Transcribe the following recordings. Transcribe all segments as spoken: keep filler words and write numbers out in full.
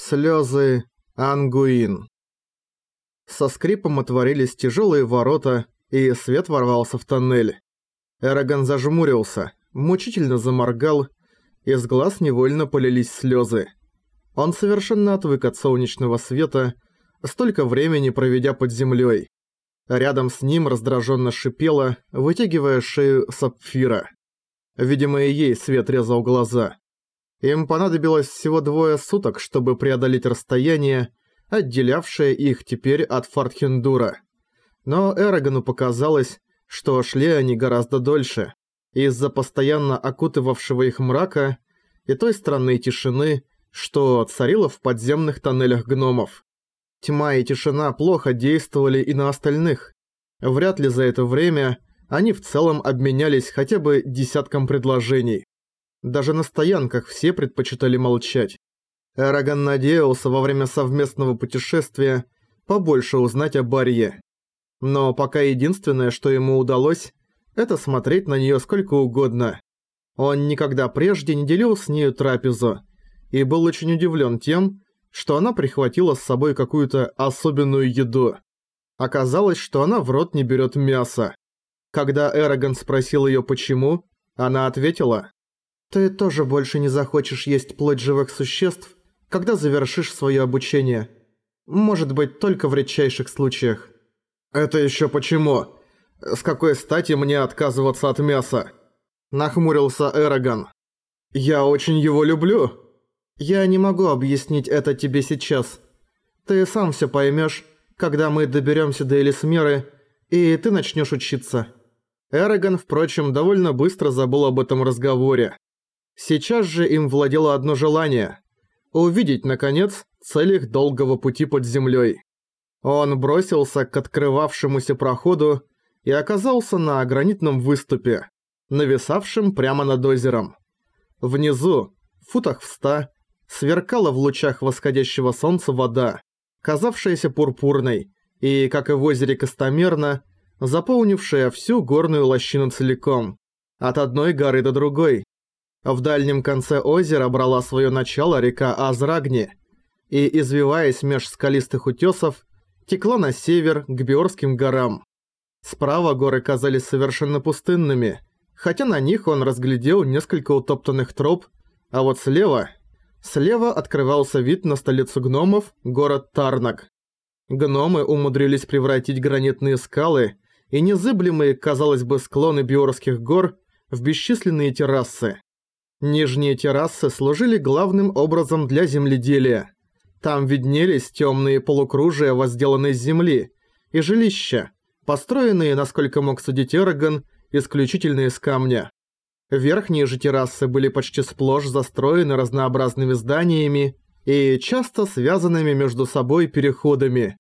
Слёзы Ангуин. Со скрипом отворились тяжелые ворота, и свет ворвался в тоннель. Эрагон зажмурился, мучительно заморгал, из глаз невольно полились слёзы. Он совершенно отвык от солнечного света, столько времени проведя под землёй. Рядом с ним раздраженно шипела, вытягивая шею Сапфира. Видимо, и ей свет резал глаза. Им понадобилось всего двое суток, чтобы преодолеть расстояние, отделявшее их теперь от Фортхендура. Но Эрагону показалось, что шли они гораздо дольше, из-за постоянно окутывавшего их мрака и той странной тишины, что царила в подземных тоннелях гномов. Тьма и тишина плохо действовали и на остальных. Вряд ли за это время они в целом обменялись хотя бы десятком предложений. Даже на стоянках все предпочитали молчать. Эрагон надеялся во время совместного путешествия побольше узнать о Барье. Но пока единственное, что ему удалось, это смотреть на неё сколько угодно. Он никогда прежде не делил с нею трапезу, и был очень удивлен тем, что она прихватила с собой какую-то особенную еду. Оказалось, что она в рот не берет мясо. Когда Эрагон спросил её почему, она ответила: «Ты тоже больше не захочешь есть плоть живых существ, когда завершишь своё обучение. Может быть, только в редчайших случаях». «Это ещё почему? С какой стати мне отказываться от мяса?» Нахмурился Эрагон. «Я очень его люблю». «Я не могу объяснить это тебе сейчас. Ты сам всё поймёшь, когда мы доберёмся до Элисмеры, и ты начнёшь учиться». Эрагон, впрочем, довольно быстро забыл об этом разговоре. Сейчас же им владело одно желание – увидеть, наконец, цель их долгого пути под землёй. Он бросился к открывавшемуся проходу и оказался на гранитном выступе, нависавшем прямо над озером. Внизу, в футах в ста, сверкала в лучах восходящего солнца вода, казавшаяся пурпурной, и, как и в озере Костомерно, заполнившая всю горную лощину целиком, от одной горы до другой. В дальнем конце озера брала своё начало река Азрагни и, извиваясь меж скалистых утёсов, текла на север к Биорским горам. Справа горы казались совершенно пустынными, хотя на них он разглядел несколько утоптанных троп, а вот слева... Слева открывался вид на столицу гномов, город Тарнаг. Гномы умудрились превратить гранитные скалы и незыблемые, казалось бы, склоны Биорских гор в бесчисленные террасы. Нижние террасы служили главным образом для земледелия. Там виднелись темные полукружия возделанной земли и жилища, построенные, насколько мог судить Эрагон, исключительно из камня. Верхние же террасы были почти сплошь застроены разнообразными зданиями и часто связанными между собой переходами.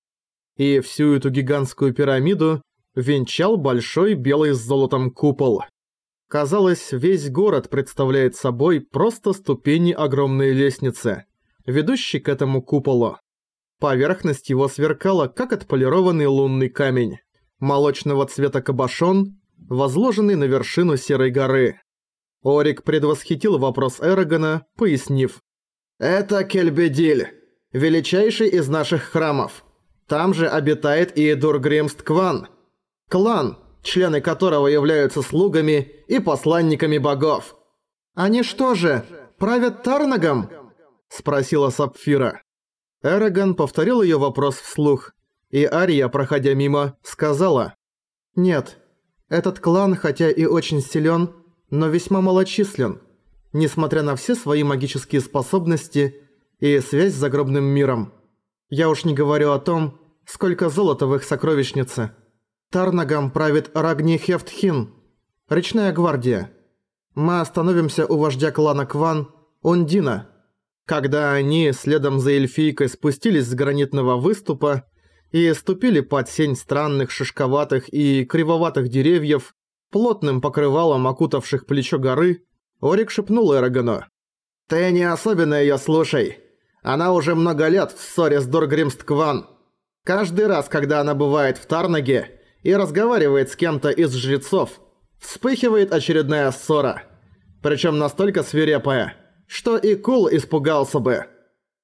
И всю эту гигантскую пирамиду венчал большой белый с золотом купол. Казалось, весь город представляет собой просто ступени огромной лестницы, ведущей к этому куполу. Поверхность его сверкала, как отполированный лунный камень. Молочного цвета кабошон, возложенный на вершину Серой горы. Орик предвосхитил вопрос Эрагона, пояснив: «Это Кельбедиль, величайший из наших храмов. Там же обитает и Дургримст-Кван, клан, члены которого являются слугами и посланниками богов». «Они что же, правят Тарнагом?» – спросила Сапфира. Эрагон повторил её вопрос вслух, и Ария, проходя мимо, сказала: «Нет, этот клан, хотя и очень силён, но весьма малочислен, несмотря на все свои магические способности и связь с загробным миром. Я уж не говорю о том, сколько золота в их сокровищнице. Тарнагом правит Рагни Хефтхин, речная гвардия. Мы остановимся у вождя клана Кван, Ундина». Когда они, следом за эльфийкой, спустились с гранитного выступа и ступили под сень странных шишковатых и кривоватых деревьев, плотным покрывалом окутавших плечо горы, Орик шепнул Эрагону: «Ты не особенно её слушай. Она уже много лет в ссоре с Дургримст-Кван. Каждый раз, когда она бывает в Тарнаге и разговаривает с кем-то из жрецов, вспыхивает очередная ссора. Причём настолько свирепая, что и Кул испугался бы».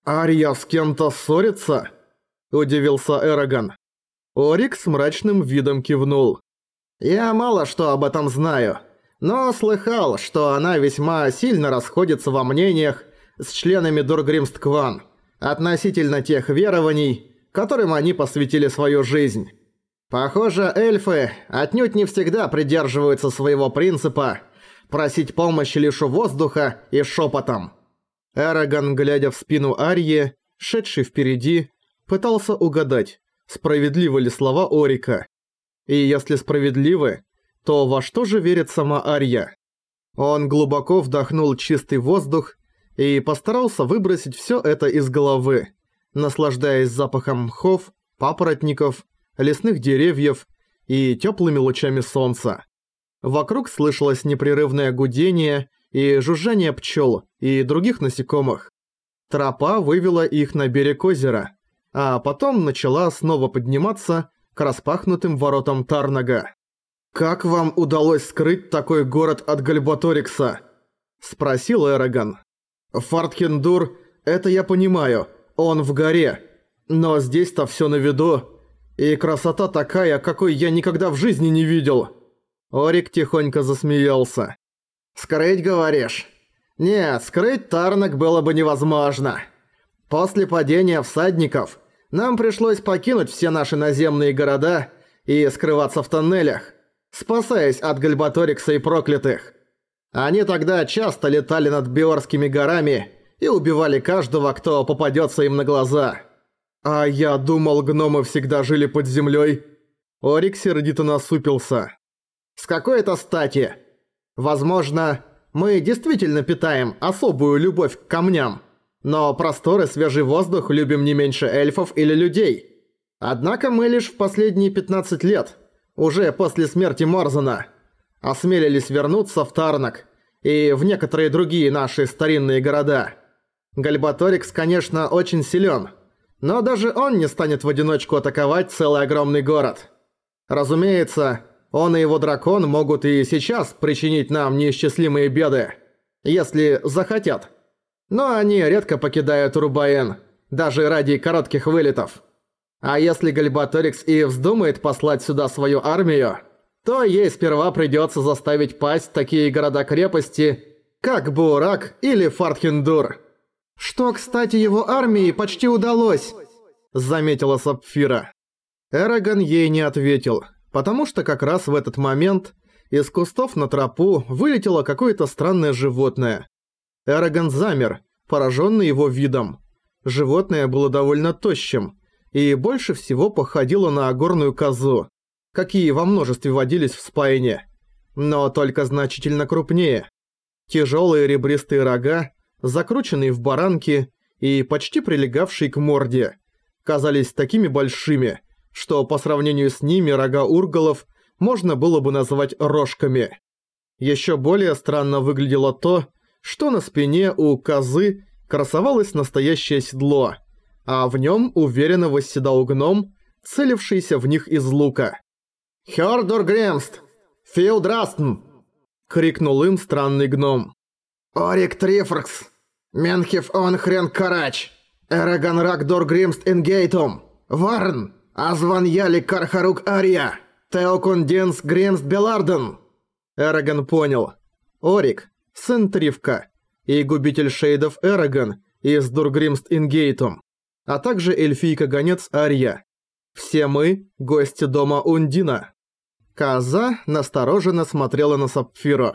«Ария с кем-то ссорится?» – удивился Эрагон. Орик с мрачным видом кивнул. «Я мало что об этом знаю, но слыхал, что она весьма сильно расходится во мнениях с членами Дургримст-Кван относительно тех верований, которым они посвятили свою жизнь. Похоже, эльфы отнюдь не всегда придерживаются своего принципа просить помощи лишь у воздуха и шепотом». Эрагон, глядя в спину Арьи, шедший впереди, пытался угадать, справедливы ли слова Орика. И если справедливы, то во что же верит сама Арья? Он глубоко вдохнул чистый воздух и постарался выбросить всё это из головы, наслаждаясь запахом мхов, папоротников, лесных деревьев и тёплыми лучами солнца. Вокруг слышалось непрерывное гудение и жужжание пчёл и других насекомых. Тропа вывела их на берег озера, а потом начала снова подниматься к распахнутым воротам Тарнага. «Как вам удалось скрыть такой город от Гальбаторикса?» – спросил Эрагон. «Фартхендур, это я понимаю, он в горе, но здесь-то всё на виду, и красота такая, какой я никогда в жизни не видел». Орик тихонько засмеялся. «Скрыть, говоришь? Нет, скрыть Тарнаг было бы невозможно. После падения всадников нам пришлось покинуть все наши наземные города и скрываться в тоннелях, спасаясь от Гальбаторикса и проклятых. Они тогда часто летали над Биорскими горами и убивали каждого, кто попадется им на глаза. А я думал, гномы всегда жили под землей. Орик сердито насупился. С какой это стати? Возможно, мы действительно питаем особую любовь к камням, но простор и свежий воздух любим не меньше эльфов или людей. Однако мы лишь в последние пятнадцать лет, уже после смерти Морзана, осмелились вернуться в Тарнаг и в некоторые другие наши старинные города. Гальбаторикс, конечно, очень силен, но даже он не станет в одиночку атаковать целый огромный город. Разумеется, он и его дракон могут и сейчас причинить нам неисчислимые беды, если захотят. Но они редко покидают Урубаэн, даже ради коротких вылетов. А если Гальбаторикс и вздумает послать сюда свою армию, то ей сперва придется заставить пасть такие города-крепости, как Буурак или Фартхендур. «Что, кстати, его армии почти удалось», — заметила Сапфира. Эрагон ей не ответил, потому что как раз в этот момент из кустов на тропу вылетело какое-то странное животное. Эрагон замер, пораженный его видом. Животное было довольно тощим и больше всего походило на горную козу, какие во множестве водились в Спайне, но только значительно крупнее. Тяжелые ребристые рога, закрученные в баранки и почти прилегавшие к морде, казались такими большими, что по сравнению с ними рога урголов можно было бы назвать рожками. Еще более странно выглядело то, что на спине у козы красовалось настоящее седло, а в нем уверенно восседал гном, целившийся в них из лука. «Хёрдур Гремст! Филдрастн!» — крикнул им странный гном. «Орик Трифркс! Менхев он хрен карач! Эрагон Рагдор Гримст Ингейтум! Варн! Азван Яли Кархарук Ария! Теокунденс Гремст Беларден!» Эрагон понял. Орик, сын Трифка, и губитель шейдов Эрагон из Дургримст Ингейтум, а также эльфийка-гонец Ария. Все мы – гости дома Ундина. Коза настороженно смотрела на Сапфиру.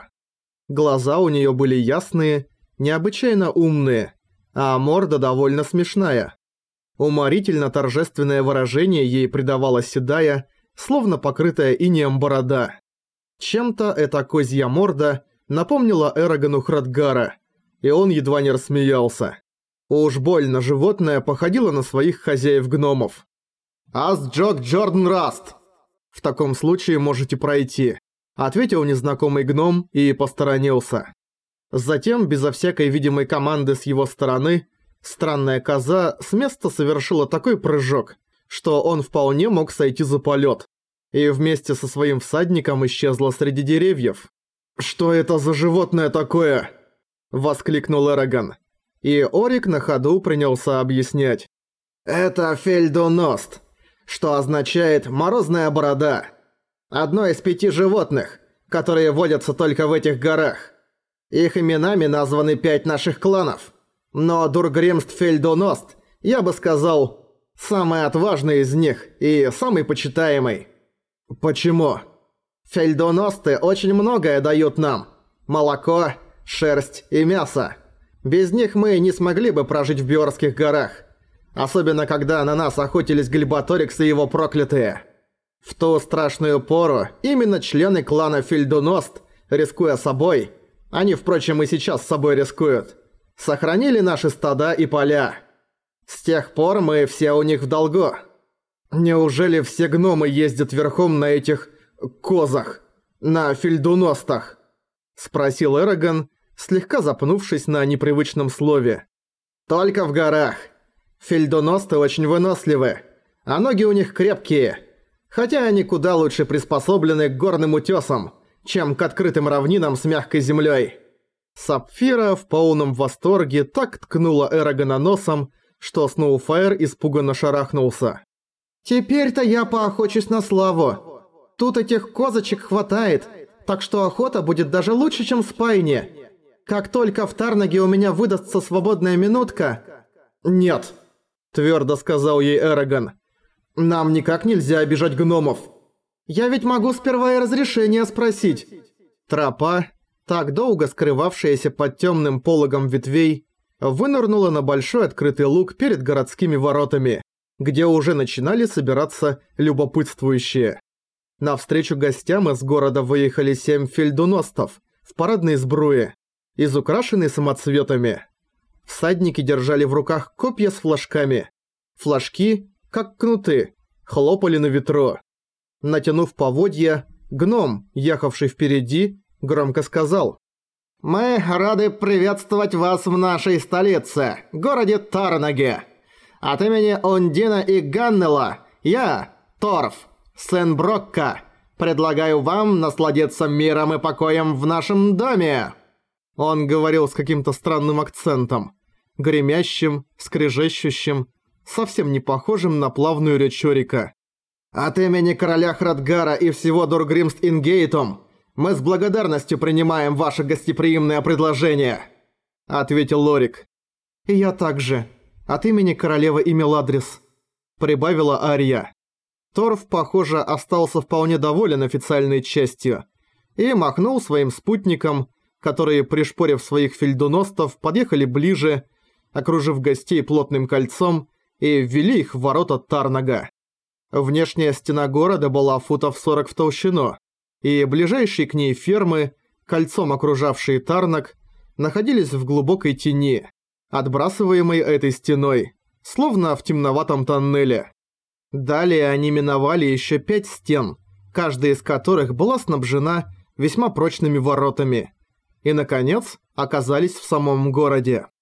Глаза у нее были ясные, необычайно умные, а морда довольно смешная. Уморительно торжественное выражение ей придавала седая, словно покрытая инеем борода. Чем-то эта козья морда напомнила Эрагону Храдгара, и он едва не рассмеялся. Уж больно животное походило на своих хозяев-гномов. «Ас Джок Джордан Раст!» «В таком случае можете пройти», — ответил незнакомый гном и посторонился. Затем, безо всякой видимой команды с его стороны, странная коза с места совершила такой прыжок, что он вполне мог сойти за полет, и вместе со своим всадником исчезла среди деревьев. «Что это за животное такое?» — воскликнул Эрагон. И Орик на ходу принялся объяснять. «Это Фельдоност, что означает «морозная борода». Одно из пяти животных, которые водятся только в этих горах. Их именами названы пять наших кланов. Но Дургримст Фельдоност, я бы сказал, самый отважный из них и самый почитаемый. Почему? Фельдоносты очень многое дают нам. Молоко, шерсть и мясо. Без них мы не смогли бы прожить в Биорских горах. Особенно когда на нас охотились Глиботорикс и его проклятые. В ту страшную пору именно члены клана Фельдоност, рискуя собой, они, впрочем, и сейчас с собой рискуют, сохранили наши стада и поля. С тех пор мы все у них в долгу. Неужели все гномы ездят верхом на этих козах, на Фельдоностах? Спросил Эрагон, слегка запнувшись на непривычном слове. Только в горах. Фельдоносты очень выносливы, а ноги у них крепкие. Хотя они куда лучше приспособлены к горным утёсам, чем к открытым равнинам с мягкой землей. Сапфира в полном восторге так ткнула Эрагона носом, что Сноуфайр испуганно шарахнулся. «Теперь-то я поохочусь на славу. Тут этих козочек хватает, так что охота будет даже лучше, чем в Спайне. Как только в Тарнаге у меня выдастся свободная минутка...» «Нет», — твердо сказал ей Эрагон. «Нам никак нельзя обижать гномов». «Я ведь могу сперва и разрешение спросить». Тропа, так долго скрывавшаяся под темным пологом ветвей, вынырнула на большой открытый луг перед городскими воротами, где уже начинали собираться любопытствующие. Навстречу гостям из города выехали семь фельдоностов в парадной сбруе, изукрашенной самоцветами. Всадники держали в руках копья с флажками. Флажки, как кнуты, хлопали на ветру. Натянув поводья, гном, ехавший впереди, громко сказал: «Мы рады приветствовать вас в нашей столице, городе Тарнаге. От имени Ундина и Ганнела я, Торф, сын Брокка, предлагаю вам насладиться миром и покоем в нашем доме». Он говорил с каким-то странным акцентом, гремящим, скрежещущим, совсем не похожим на плавную речь Орика. «От имени короля Храдгара и всего Дургримст-Ингейтум мы с благодарностью принимаем ваше гостеприимное предложение», — ответил Лорик. «И я также. От имени королевы Имеладрис», — прибавила Ария. Торф, похоже, остался вполне доволен официальной частью и махнул своим спутникам, которые, пришпорив своих фельдоностов, подъехали ближе, окружив гостей плотным кольцом и ввели их в ворота Тарнага. Внешняя стена города была футов сорок в толщину, и ближайшие к ней фермы, кольцом окружавшие Тарнаг, находились в глубокой тени, отбрасываемой этой стеной, словно в темноватом тоннеле. Далее они миновали еще пять стен, каждая из которых была снабжена весьма прочными воротами, и, наконец, оказались в самом городе.